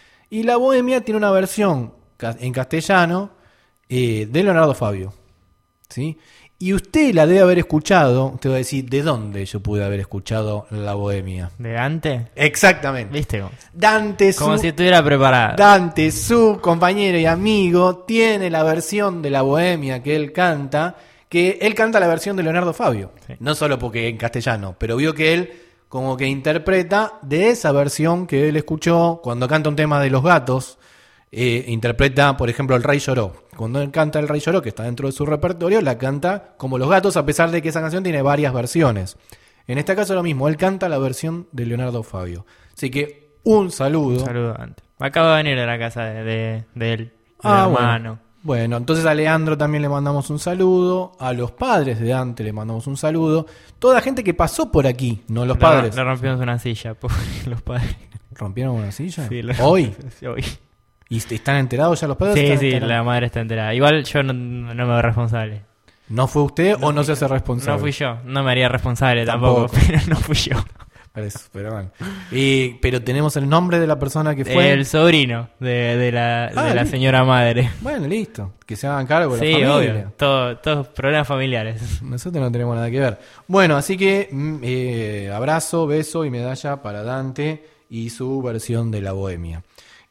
Y La Bohemia tiene una versión en castellano eh, de Leonardo Fabio, ¿sí? Y usted la debe haber escuchado. Usted va a decir, ¿de dónde yo pude haber escuchado La Bohemia? ¿De Dante? Exactamente. ¿Viste cómo? Dante, su, Como si estuviera preparado. Dante, su compañero y amigo, tiene la versión de La Bohemia que él canta, que él canta la versión de Leonardo Fabio. Sí. No solo porque en castellano, pero vio que él como que interpreta de esa versión que él escuchó cuando canta un tema de Los Gatos. Eh, interpreta, por ejemplo, El Rey Lloró. Cuando él canta El Rey Lloró, que está dentro de su repertorio, la canta como Los Gatos, a pesar de que esa canción tiene varias versiones. En este caso lo mismo, él canta la versión de Leonardo Fabio. Así que un saludo. Un saludo antes. Acabo de venir de la casa de, de, de él, ah, de hermano. Bueno. Bueno, entonces a Leandro también le mandamos un saludo, a los padres de Dante le mandamos un saludo, toda la gente que pasó por aquí, no los le, padres. Le rompimos una silla, pobre, los padres. ¿Rompieron una silla? Sí, lo... ¿Hoy? Hoy. ¿Y están enterados ya los padres? Sí, sí, enterados? La madre está enterada. Igual yo no, no me hago responsable. ¿No fue usted no o no se yo. hace responsable? No fui yo, no me haría responsable tampoco, tampoco pero no fui yo. Parece, pero bueno. Y, pero tenemos el nombre de la persona que fue. El sobrino de, de, la, ah, de la señora madre. Bueno, listo. Que se hagan cargo de sí, la familia. Obvio. Todo, todos problemas familiares. Nosotros no tenemos nada que ver. Bueno, así que eh, abrazo, beso y medalla para Dante y su versión de La Bohemia.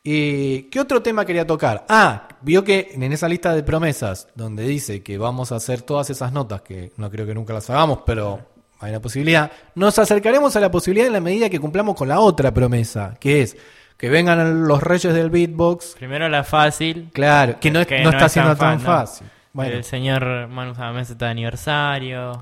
Eh, ¿Qué otro tema quería tocar? Ah, vio que en esa lista de promesas, donde dice que vamos a hacer todas esas notas, que no creo que nunca las hagamos, pero hay una posibilidad, nos acercaremos a la posibilidad en la medida que cumplamos con la otra promesa, que es que vengan los reyes del beatbox. Primero la fácil. Claro, que no, es, que no no está es siendo tan tan, fan, fácil. ¿no? Bueno. El señor Manu Samés está de aniversario.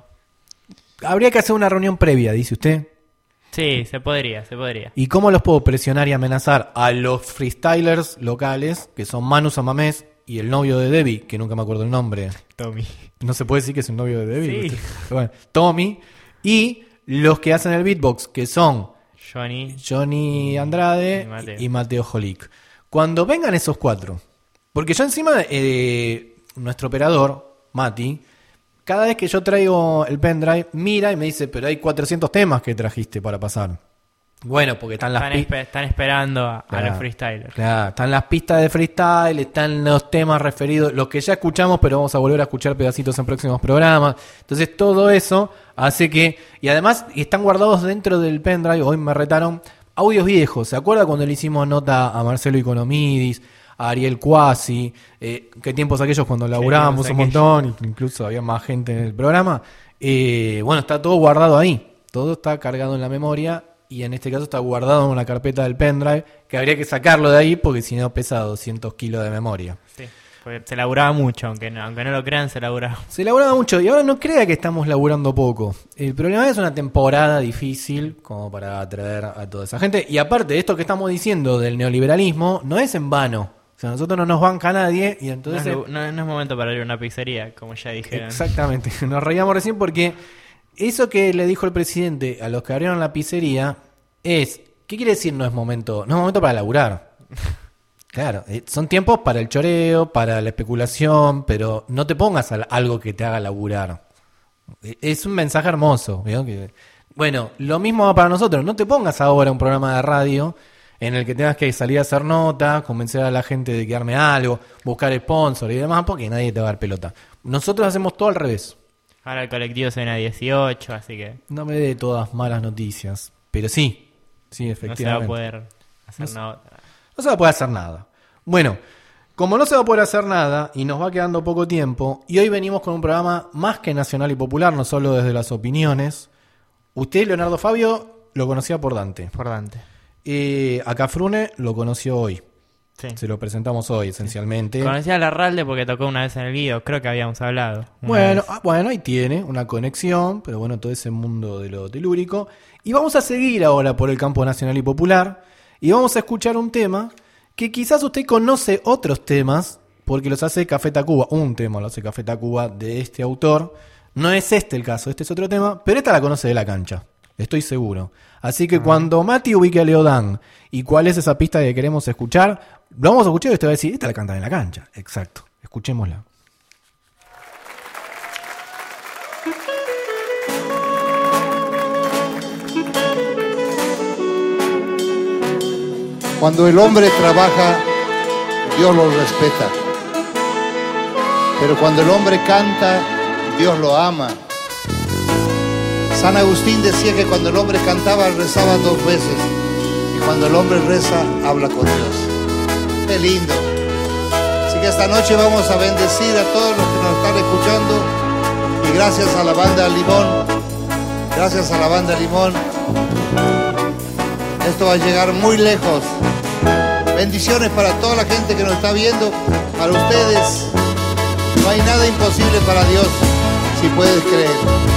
Habría que hacer una reunión previa, dice usted. Sí, se podría, se podría. ¿Y cómo los puedo presionar y amenazar a los freestylers locales, que son Manu Samamés y el novio de Debbie, que nunca me acuerdo el nombre? Tommy. No se puede decir que es el novio de Debbie. Sí. Bueno, Tommy. Y los que hacen el beatbox, que son Johnny, Johnny Andrade y Mateo, y Mateo Jolic. Cuando vengan esos cuatro, porque yo encima, eh, nuestro operador, Mati, cada vez que yo traigo el pendrive, mira y me dice, pero hay cuatrocientos temas que trajiste para pasar. Bueno, porque están las Están, pistas. espe- están esperando a, a Claro. los freestylers. Claro, están las pistas de freestyle, están los temas referidos, los que ya escuchamos, pero vamos a volver a escuchar pedacitos en próximos programas. Entonces todo eso hace que... Y además están guardados dentro del pendrive, hoy me retaron, audios viejos. ¿Se acuerda cuando le hicimos nota a Marcelo Economidis, a Ariel Cuasi? Eh, ¿Qué tiempos aquellos cuando laburábamos un tiempos montón? Incluso había más gente en el programa. Eh, bueno, está todo guardado ahí. Todo está cargado en la memoria. Y en este caso está guardado en una carpeta del pendrive, que habría que sacarlo de ahí porque si no pesa doscientos kilos de memoria. Sí, porque se laburaba mucho, aunque no, aunque no lo crean, se laburaba. Se laburaba mucho y ahora no crea que estamos laburando poco. El problema es que es una temporada difícil como para atraer a toda esa gente. Y aparte, esto que estamos diciendo del neoliberalismo no es en vano. O sea, nosotros no nos banca nadie y No entonces... es, lu- no- no es momento para ir a una pizzería, como ya dijeron. Exactamente, nos reíamos recién porque eso que le dijo el presidente a los que abrieron la pizzería es, ¿qué quiere decir no es momento? No es momento para laburar. Claro, eh, son tiempos para el choreo, para la especulación, pero no te pongas a algo que te haga laburar. Eh, Es un mensaje hermoso. ¿vio? Que, bueno, lo mismo va para nosotros, no te pongas ahora un programa de radio en el que tengas que salir a hacer nota, convencer a la gente de que arme algo, buscar sponsor y demás, porque nadie te va a dar pelota. Nosotros hacemos todo al revés. Ahora el colectivo se viene a dieciocho, así que No me dé todas malas noticias, pero sí, sí, no se va efectivamente. a poder hacer No se- nada. No se va a poder hacer nada. Bueno, como no se va a poder hacer nada y nos va quedando poco tiempo, y hoy venimos con un programa más que nacional y popular, no solo desde las opiniones. Usted, Leonardo Fabio, lo conocía por Dante. Por Dante. Eh, a Cafrune lo conoció hoy. Sí. Se lo presentamos hoy, esencialmente. Conocí a Larralde porque tocó una vez en el Guido, creo que habíamos hablado. una Bueno, vez. ah, bueno, ahí tiene una conexión, pero bueno, todo ese mundo de lo telúrico. Y vamos a seguir ahora por el campo nacional y popular. Y vamos a escuchar un tema que quizás usted conoce otros temas, porque los hace Café Tacuba. Un tema lo hace Café Tacuba de este autor. No es este el caso, este es otro tema, pero esta la conoce de la cancha. Estoy seguro. Así que cuando Mati ubique a Leodán y cuál es esa pista que queremos escuchar, lo vamos a escuchar y usted va a decir, esta la cantan en la cancha. Exacto. Escuchémosla. Cuando el hombre trabaja, Dios lo respeta. Pero cuando el hombre canta, Dios lo ama. San Agustín decía que cuando el hombre cantaba, rezaba dos veces. Y cuando el hombre reza, habla con Dios. Qué lindo. Así que esta noche vamos a bendecir a todos los que nos están escuchando. Y gracias a la banda Limón, gracias a la banda Limón, esto va a llegar muy lejos. Bendiciones para toda la gente que nos está viendo, para ustedes. No hay nada imposible para Dios, si puedes creer.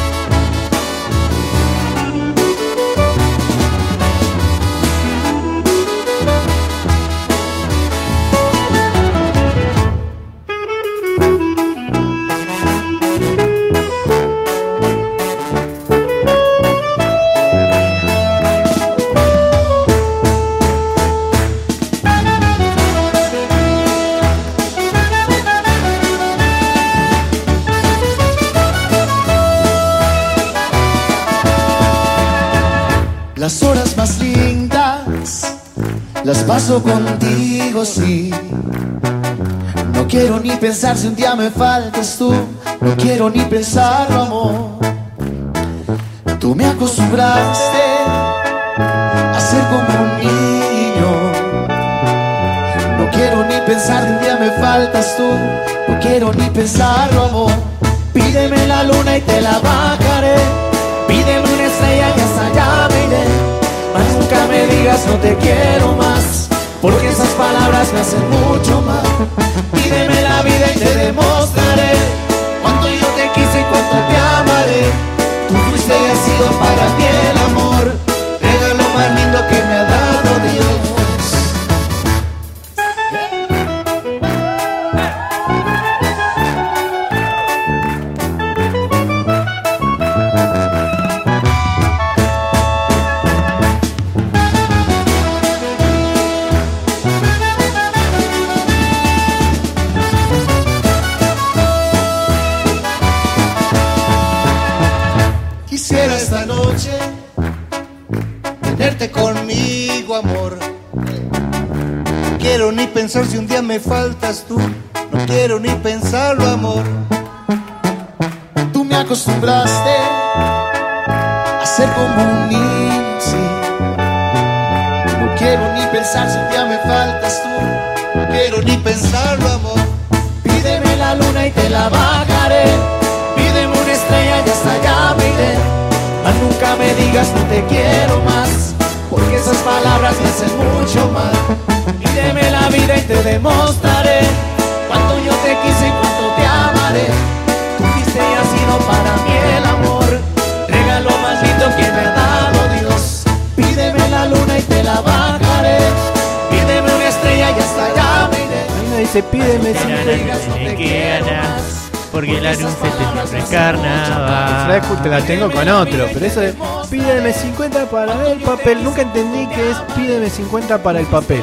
Las horas más lindas las paso contigo, sí. No quiero ni pensar si un día me faltas tú. No quiero ni pensarlo, amor. Tú me acostumbraste a ser como un niño. No quiero ni pensar si un día me faltas tú. No quiero ni pensarlo, amor. Pídeme la luna y te la bajaré. Pídeme una estrella y hasta allá me iré. Mas nunca me digas no te quiero más, porque esas palabras me hacen mucho mal. Pídeme la vida y te demostraré cuánto yo te quise y cuánto te amaré. Tú fuiste y has sido para mí el amor, regalo más lindo que me ha dado Dios. quiero ni pensar si un día me faltas tú. No quiero ni pensarlo, amor. Tú me acostumbraste a ser como un niño, sí. No quiero ni pensar si un día me faltas tú. No quiero ni pensarlo, amor. Pídeme la luna y te la bajaré. Pídeme una estrella y hasta allá me iré. Mas nunca me digas no te quiero más, porque esas palabras me hacen mucho mal. Pídeme la vida y te demostraré cuánto yo te quise y cuánto te amaré. Tú fuiste y has sido para mí el amor, regalo más lindo que me ha dado Dios. Pídeme la luna y te la bajaré. Pídeme una estrella y hasta allá me iré. Ahí me dice, pídeme si Pero te no digas no tiene te que quiero ganar, más. porque la luz se te siempre es carnaval. Flaco, te la tengo con otro, pero eso de pídeme cincuenta para el papel, nunca entendí que es pídeme cincuenta para el papel.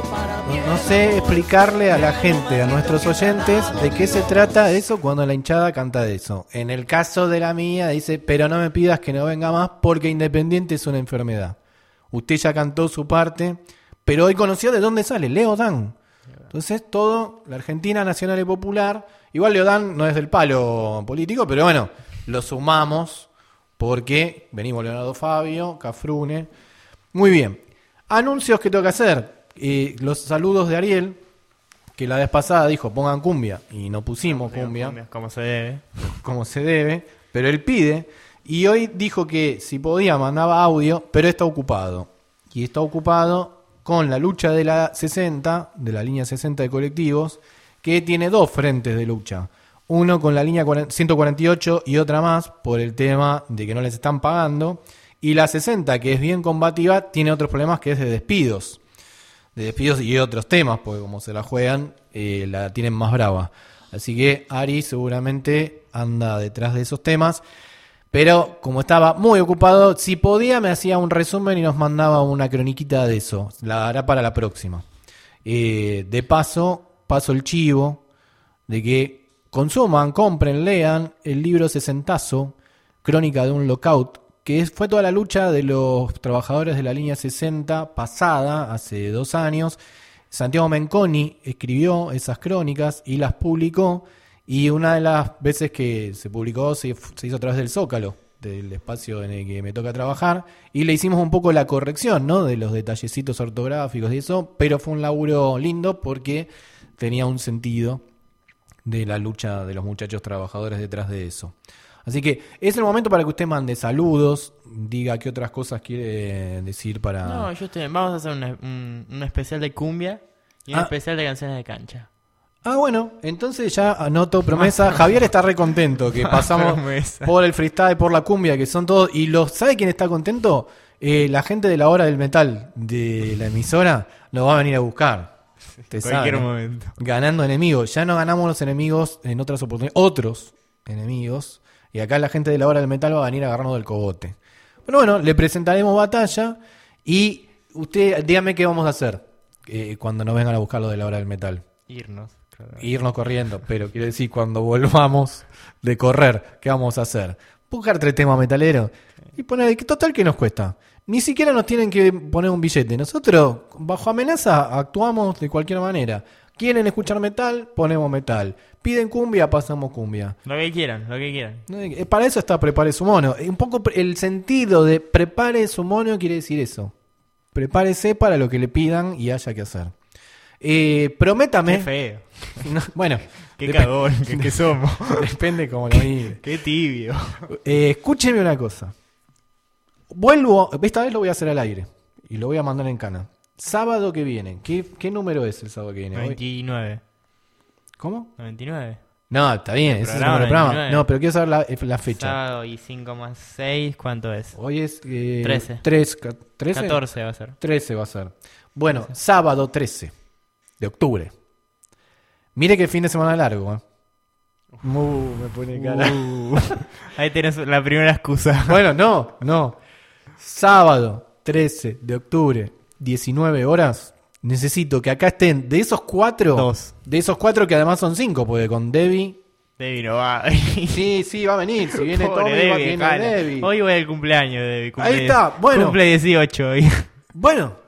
No, no sé explicarle a la gente, a nuestros oyentes, de qué se trata eso cuando la hinchada canta de eso. En el caso de la mía dice, pero no me pidas que no venga más porque Independiente es una enfermedad. Usted ya cantó su parte, pero hoy conoció de dónde sale, Leo Dan. Entonces todo, la Argentina Nacional y Popular, igual Leo Dan no es del palo político, pero bueno, lo sumamos porque venimos Leonardo Fabio, Cafrune. Muy bien, anuncios que tengo que hacer. Eh, los saludos de Ariel, que la vez pasada dijo pongan cumbia y no pusimos cumbia, Cumbia, como se debe. como se debe, pero él pide, y hoy dijo que si podía mandaba audio, pero está ocupado, y está ocupado con la lucha de la sesenta, de la línea sesenta de colectivos, que tiene dos frentes de lucha, uno con la línea ciento cuarenta y ocho y otra más por el tema de que no les están pagando, y la sesenta, que es bien combativa, tiene otros problemas que es de despidos, de despidos y otros temas, porque como se la juegan, eh, la tienen más brava. Así que Ari seguramente anda detrás de esos temas, pero como estaba muy ocupado, si podía me hacía un resumen y nos mandaba una croniquita de eso. La hará para la próxima. Eh, de paso, paso el chivo de que consuman, compren, lean el libro Sesentazo, Crónica de un Lockout, que es, fue toda la lucha de los trabajadores de la línea sesenta pasada, hace dos años. Santiago Menconi escribió esas crónicas y las publicó, y una de las veces que se publicó se, se hizo a través del Zócalo, del espacio en el que me toca trabajar, y le hicimos un poco la corrección, ¿no?, de los detallecitos ortográficos y eso, pero fue un laburo lindo porque tenía un sentido de la lucha de los muchachos trabajadores detrás de eso. Así que es el momento para que usted mande saludos, diga qué otras cosas quiere decir para... No, yo estoy... Vamos a hacer una- un, un especial de cumbia y un Ah. especial de canciones de cancha. Ah, bueno, entonces ya anoto promesa. Javier está re contento que pasamos Promesa. por el freestyle, por la cumbia, que son todos... Y los, ¿sabe quién está contento? Eh, la gente de la hora del metal de la emisora nos va a venir a buscar. Usted Cualquier sabe, ¿no? momento. Ganando enemigos. Ya no ganamos los enemigos en otras oportunidades. Otros enemigos. Y acá la gente de la hora del metal va a venir a agarrarnos del cogote. Pero bueno, le presentaremos batalla. Y usted, dígame qué vamos a hacer eh, cuando nos vengan a buscar los de la hora del metal. Irnos. claro. Irnos corriendo, pero quiero decir, cuando volvamos de correr, ¿qué vamos a hacer? Buscar tres temas metaleros y poner, total, ¿qué nos cuesta? Ni siquiera nos tienen que poner un billete. Nosotros, bajo amenaza, actuamos de cualquier manera. Quieren escuchar metal, ponemos metal. Piden cumbia, pasamos cumbia. Lo que quieran, lo que quieran. Eh, Para eso está Prepare su mono. Un poco pre- el sentido de Prepare su mono quiere decir eso. Prepárese para lo que le pidan y haya que hacer. Eh, prométame. Qué feo. No, bueno, Qué dep- cagón que, que somos. depende cómo lo mire. Qué tibio. Eh, escúcheme una cosa. Vuelvo, esta vez lo voy a hacer al aire y lo voy a mandar en cana. Sábado que viene. ¿Qué, qué número es el sábado que viene? Hoy- noventa y nueve. ¿Cómo? noventa y nueve. No, está bien, El ese es el programa, número del programa. veintinueve. No, pero quiero saber la, eh, la fecha. Sábado y cinco más seis, ¿cuánto es? Hoy es eh, Trece. tres, ca- ¿trece? catorce va a ser. trece va a ser. Bueno, sábado trece de octubre. Mire que fin de semana largo, ¿eh? Uh, me pone cara. Uh. Ahí tenés la primera excusa. Bueno, no, no. Sábado trece de octubre, diecinueve horas. Necesito que acá estén de esos cuatro. Dos. De esos cuatro que además son cinco, porque con Debbie. Debbie no va. Sí, sí, va a venir. Si viene Pobre Tommy, va, Debbie, viene jala. Debbie. Hoy voy al cumpleaños de Debbie. Cumple- Ahí está, bueno. Cumple dieciocho hoy. Bueno,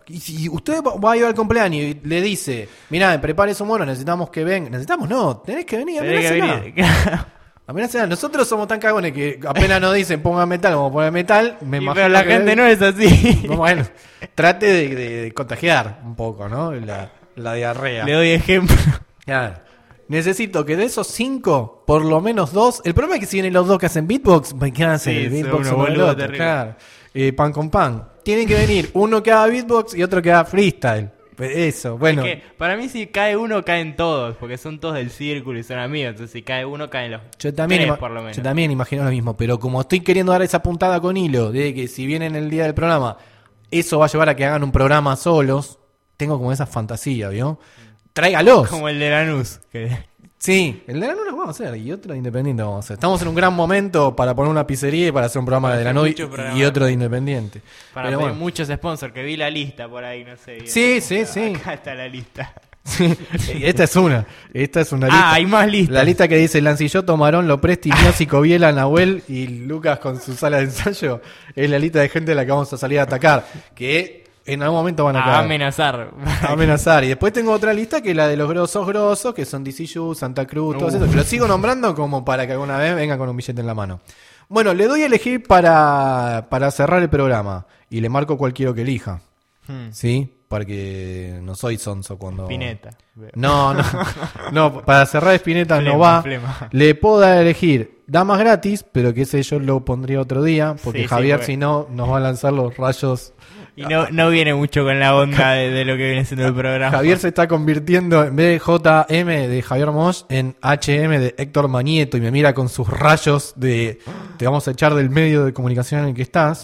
Y si usted va a ir al cumpleaños y le dice, mirá, prepare su mono, necesitamos que venga. Necesitamos, no, tenés que venir, Tenés que venir. Amenacen, nosotros somos tan cagones que apenas nos dicen pongan metal, vamos a poner metal. Me Y imagino pero la que gente no es así. Bueno, trate de, de- de contagiar un poco, ¿no? La, la diarrea. Le doy ejemplo. Claro. Necesito que de esos cinco, por lo menos dos. El problema es que si vienen los dos que hacen beatbox, ¿qué hacen? Sí, el son beatbox unos uno del boludos otro, terribles. claro. Eh, pan con pan. Tienen que venir uno que haga beatbox y otro que haga freestyle. Eso, bueno. Es que para mí si cae uno, caen todos, porque son todos del círculo y son amigos. Entonces si cae uno, caen los Yo también, tres, ima- por lo menos. yo también imagino lo mismo, pero como estoy queriendo dar esa puntada con hilo de que si vienen el día del programa, eso va a llevar a que hagan un programa solos, tengo como esa fantasía, ¿vio? Tráigalos. Como el de Lanús. Que... Sí, el de Lanús lo vamos a hacer y otro de Independiente vamos a hacer. Estamos en un gran momento para poner una pizzería y para hacer un programa Para de hacer Lanús muchos y programas. otro de Independiente. Para Pero pedir bueno. muchos sponsors, que vi la lista por ahí, no sé. Sí, sí, sí. Acá está la lista. Sí, esta es una. Esta es una Ah, lista. hay más listas. La lista que dice Lancilloto, Marón, Lopresti, Miosi, Coviela, Nahuel y Lucas con su sala de ensayo. Es la lista de gente a la que vamos a salir a atacar. Que en algún momento van a A caer. amenazar. A amenazar. Y después tengo otra lista que es la de los grosos grosos, que son D C U, Santa Cruz, todos Uh. esos. Que los sigo nombrando como para que alguna vez vengan con un billete en la mano. Bueno, le doy a elegir para, para cerrar el programa. Y le marco cual quiero que elija. Hmm. ¿Sí? Porque no soy sonso cuando... Spinetta. No, no, no, para cerrar Spinetta no Flema, va. flema. Le puedo dar a elegir damas gratis, pero que ese yo lo pondría otro día, porque Sí, sí, Javier porque- si no nos va a lanzar los rayos. Y no, no viene mucho con la onda de, de lo que viene siendo el programa. Javier se está convirtiendo en vez de J M de Javier Mosch en H M de Héctor Manieto y me mira con sus rayos de te vamos a echar del medio de comunicación en el que estás.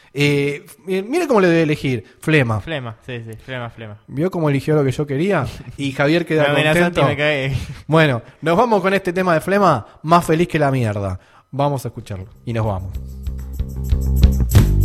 Eh, mira cómo le debe elegir, Flema. Flema, sí, sí, flema, flema. ¿Vio cómo eligió lo que yo quería? Y Javier queda Me amenazaste contento. y me cagué. Bueno, nos vamos con este tema de Flema, más feliz que la mierda. Vamos a escucharlo y nos vamos.